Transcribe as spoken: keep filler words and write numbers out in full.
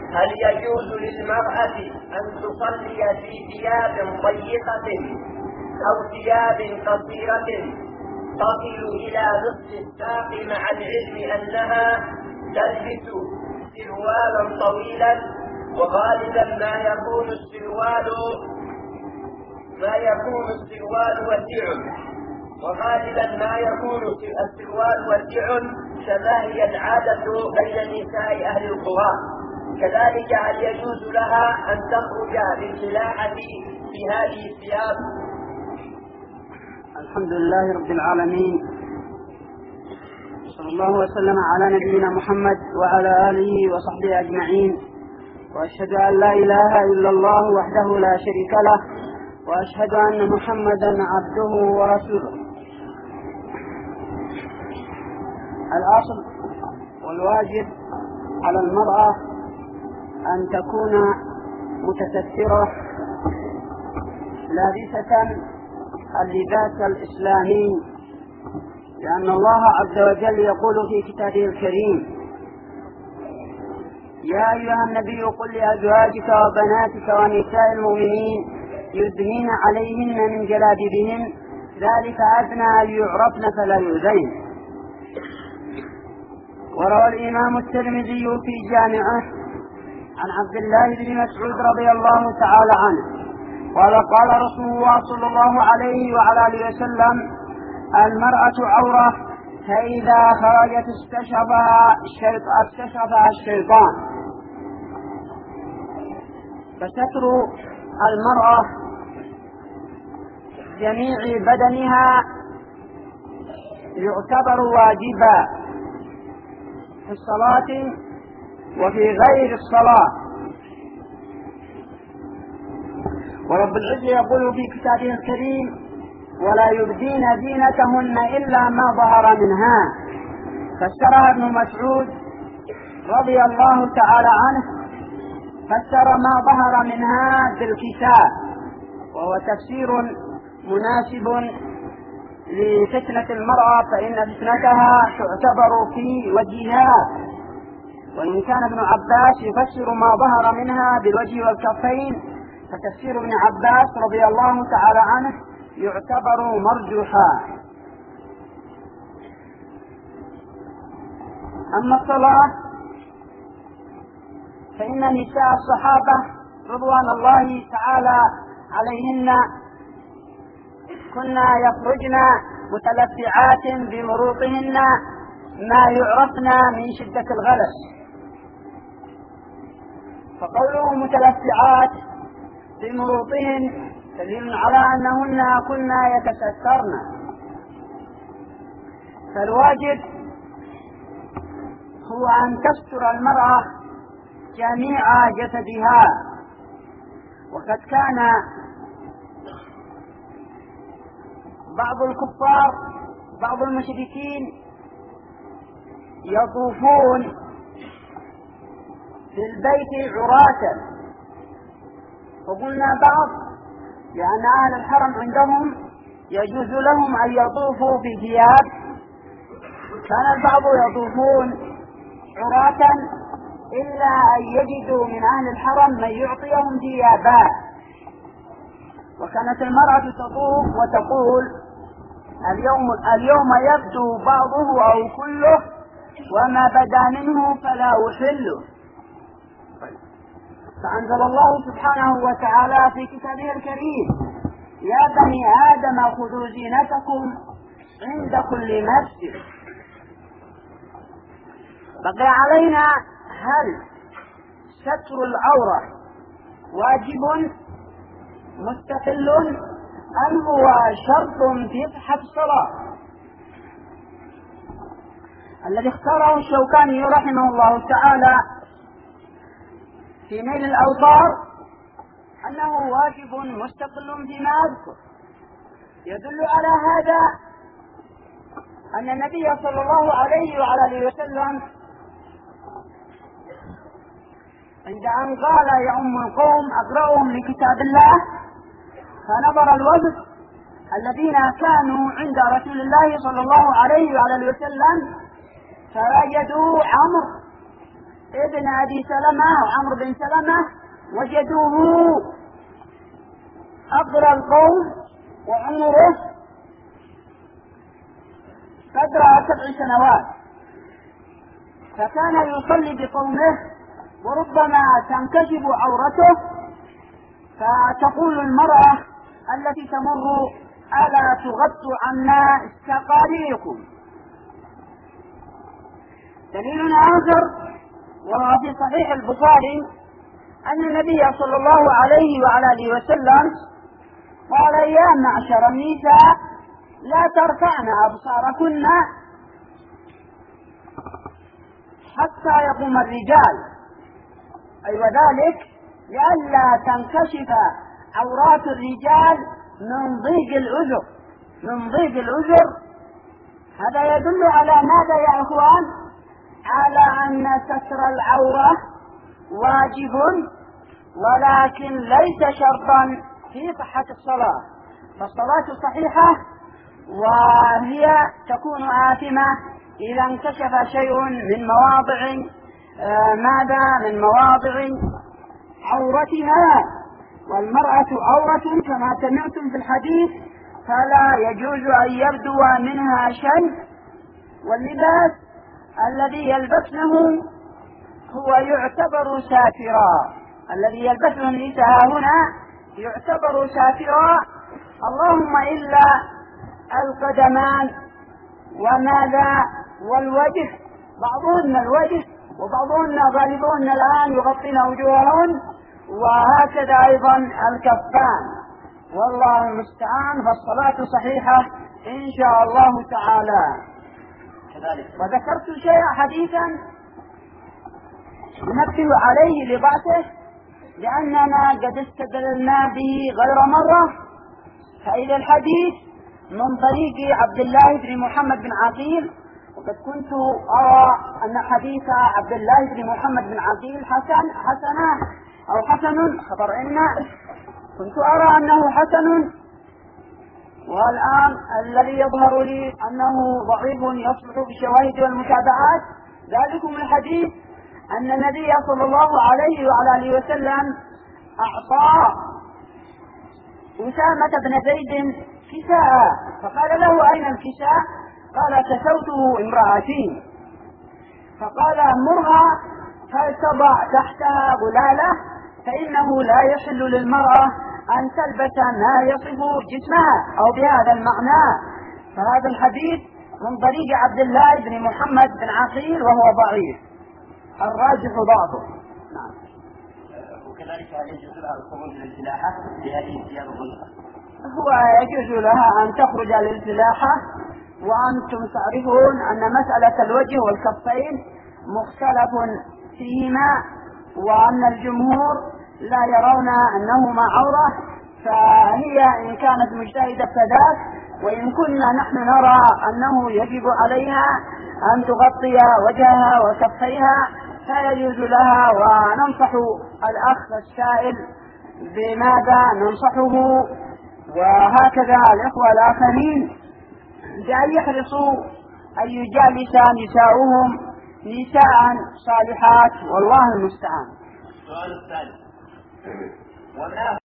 هل يجوز للمرأة أن تصلي في ثياب ضيقة أو ثياب قصيرة تصل إلى نصف الساق مع العلم أنها تلبس سروالا طويلا، وغالبا ما يكون السروال ما يكون السروال وسع وغالبا ما يكون السروال وسع كما هي العادة بين نساء أهل القرى؟ كذلك هل يجوز لها أن تخرج للفلاحة في هذه الثياب؟ الحمد لله رب العالمين، صلى الله وسلم على نبينا محمد وعلى آله وصحبه أجمعين، وأشهد أن لا إله إلا الله وحده لا شريك له، وأشهد أن محمدا عبده ورسوله. الأصل والواجب على المرأة أن تكون متسترة لابسة اللباس الإسلامي، لأن الله عز وجل يقول في كتابه الكريم: يا أيها النبي قل لأزواجك وبناتك ونساء المؤمنين يدنين عليهن من جلابيبهن ذلك أدنى أن يعرفن فلا يؤذين. وروى الإمام الترمذي في جامعه عن عبد الله بن مسعود رضي الله تعالى عنه قال: قال رسول الله صلى الله عليه وعلى آله وسلم: المرأة عورة، فإذا خرجت استشفها استشفها الشيطان. فستر المرأة جميع بدنها يعتبر واجبا في الصلاة وفي غير الصلاة. ورب العزة يقول في كتابه الكريم: ولا يبدين زينتهن إلا ما ظهر منها. فسرها ابن مسعود رضي الله تعالى عنه، فسر ما ظهر منها بالكساء، وهو تفسير مناسب لفتنة المرأة، فإن فتنتها تعتبر في وجهها. وإن كان ابن عباس يفسر ما ظهر منها بالوجه والكفين، فتفسير ابن عباس رضي الله تعالى عنه يعتبر مرجوحا. أما الصلاة فإن نساء الصحابة رضوان الله تعالى عليهن كنا يخرجن متلفعات بمروطهن ما يعرفن من شدة الغلس. فقوله متلفعات بمروطهن دليل على أنهن كنا يتسترن. فالواجب هو أن تستر المرأة جميع جسدها. وقد كان بعض الكفار بعض المشركين يطوفون في البيت عراة، وقلنا بعض لأن أهل الحرم عندهم يجوز لهم أن يطوفوا في ثياب، كان البعض يطوفون عراة إلا أن يجدوا من أهل الحرم من يعطيهم ثيابا. وكانت المرأة تطوف وتقول: اليوم, اليوم يبدو بعضه أو كله، وما بدا منه فلا أحله. فأنزل الله سبحانه وتعالى في كتابه الكريم: يا بني آدم خذوا زينتكم عند كل مسجد. بقي علينا هل ستر العورة واجب مستقل أم هو شرط في صحة الصلاة؟ الذي اختاره الشوكاني رحمه الله تعالى في نيل الأوطار أنه واجب مستقل فيما أذكر. يدل على هذا أن النبي صلى الله عليه وعلى آله وسلم عند أن قال يا أم القوم أقرأهم لكتاب الله، فنظر الوفد الذين كانوا عند رسول الله صلى الله عليه وعلى آله وسلم فوجدوا عمرو ابن أبي سلمة وعمرو بن سلمة وجدوه أقرى القوم وعمره قدر سبع سنوات، فكان يصلي بقومه وربما تنكشف عورته، فتقول المرأة التي تمر: ألا تغطوا عنا سقاليكم. دليل آخر وهو في صحيح البخاري أن النبي صلى الله عليه وعلى آله وسلم قال: يا معشر النساء لا ترفعن أبصاركن حتى يقوم الرجال، أي أيوة وذلك لئلا تنكشف عورات الرجال من ضيق العذر من ضيق العذر. هذا يدل على ماذا يا أخوان؟ على أن ستر العورة واجب، ولكن ليس شرطا في صحة الصلاة، فالصلاة صحيحة وهي تكون آثمة إذا انكشف شيء من مواضع آه ماذا من مواضع عورتها، والمرأة عورة كما سمعتم في الحديث، فلا يجوز أن يبدو منها شيء. واللباس الذي يلبسنه هو يعتبر ساترا، الذي يلبسه النساء هنا يعتبر ساترا، اللهم إلا القدمان وماذا والوجه، بعضهن الوجه وبعضهن غالبهن الآن يغطين وجوههن، وهكذا أيضا الكفان، والله المستعان. فالصلاة صحيحة إن شاء الله تعالى. وذكرت شيئا حديثا نبه عليه لضعفه، لأننا قد استدللنا به غير مرة، فإلى الحديث من طريق عبد الله بن محمد بن عقيل، وقد كنت أرى أن حديث عبد الله بن محمد بن عقيل حسن حسنة أو حسن خبر إن كنت أرى أنه حسن، والآن الذي يظهر لي أنه ضعيف يصلح بالشواهد والمتابعات. ذلكم الحديث أن النبي صلى الله عليه وعلى آله وسلم أعطى أسامة بن زيد كساء، فقال له: أين الكساء؟ قال: كسوته امرأتي. فقال: مرها فلتضع تحتها غلالة، فإنه لا يحل للمرأة أن تلبس ما يصف جسمها، أو بهذا المعنى. فهذا الحديث من طريق عبد الله بن محمد بن عقيل وهو ضعيف، الراجح ضعفه. نعم. وكذلك هل يجوز لها الخروج للفلاحة بهذه الثياب الضيقة؟ هو يجوز لها أن تخرج للفلاحة، وأنتم تعرفون أن مسألة الوجه والكفين مختلف فيهما، وأن الجمهور لا يرون أنهما عورة، فهي إن كانت مجتهدة فذاك، وإن كنا نحن نرى أنه يجب عليها أن تغطي وجهها وكفيها فيجوز لها. وننصح الأخ السائل بماذا ننصحه، وهكذا الإخوة الآخرين، بأن يحرصوا أن يجالس نساؤهم نساء صالحات، والله المستعان. السؤال الثالث: وما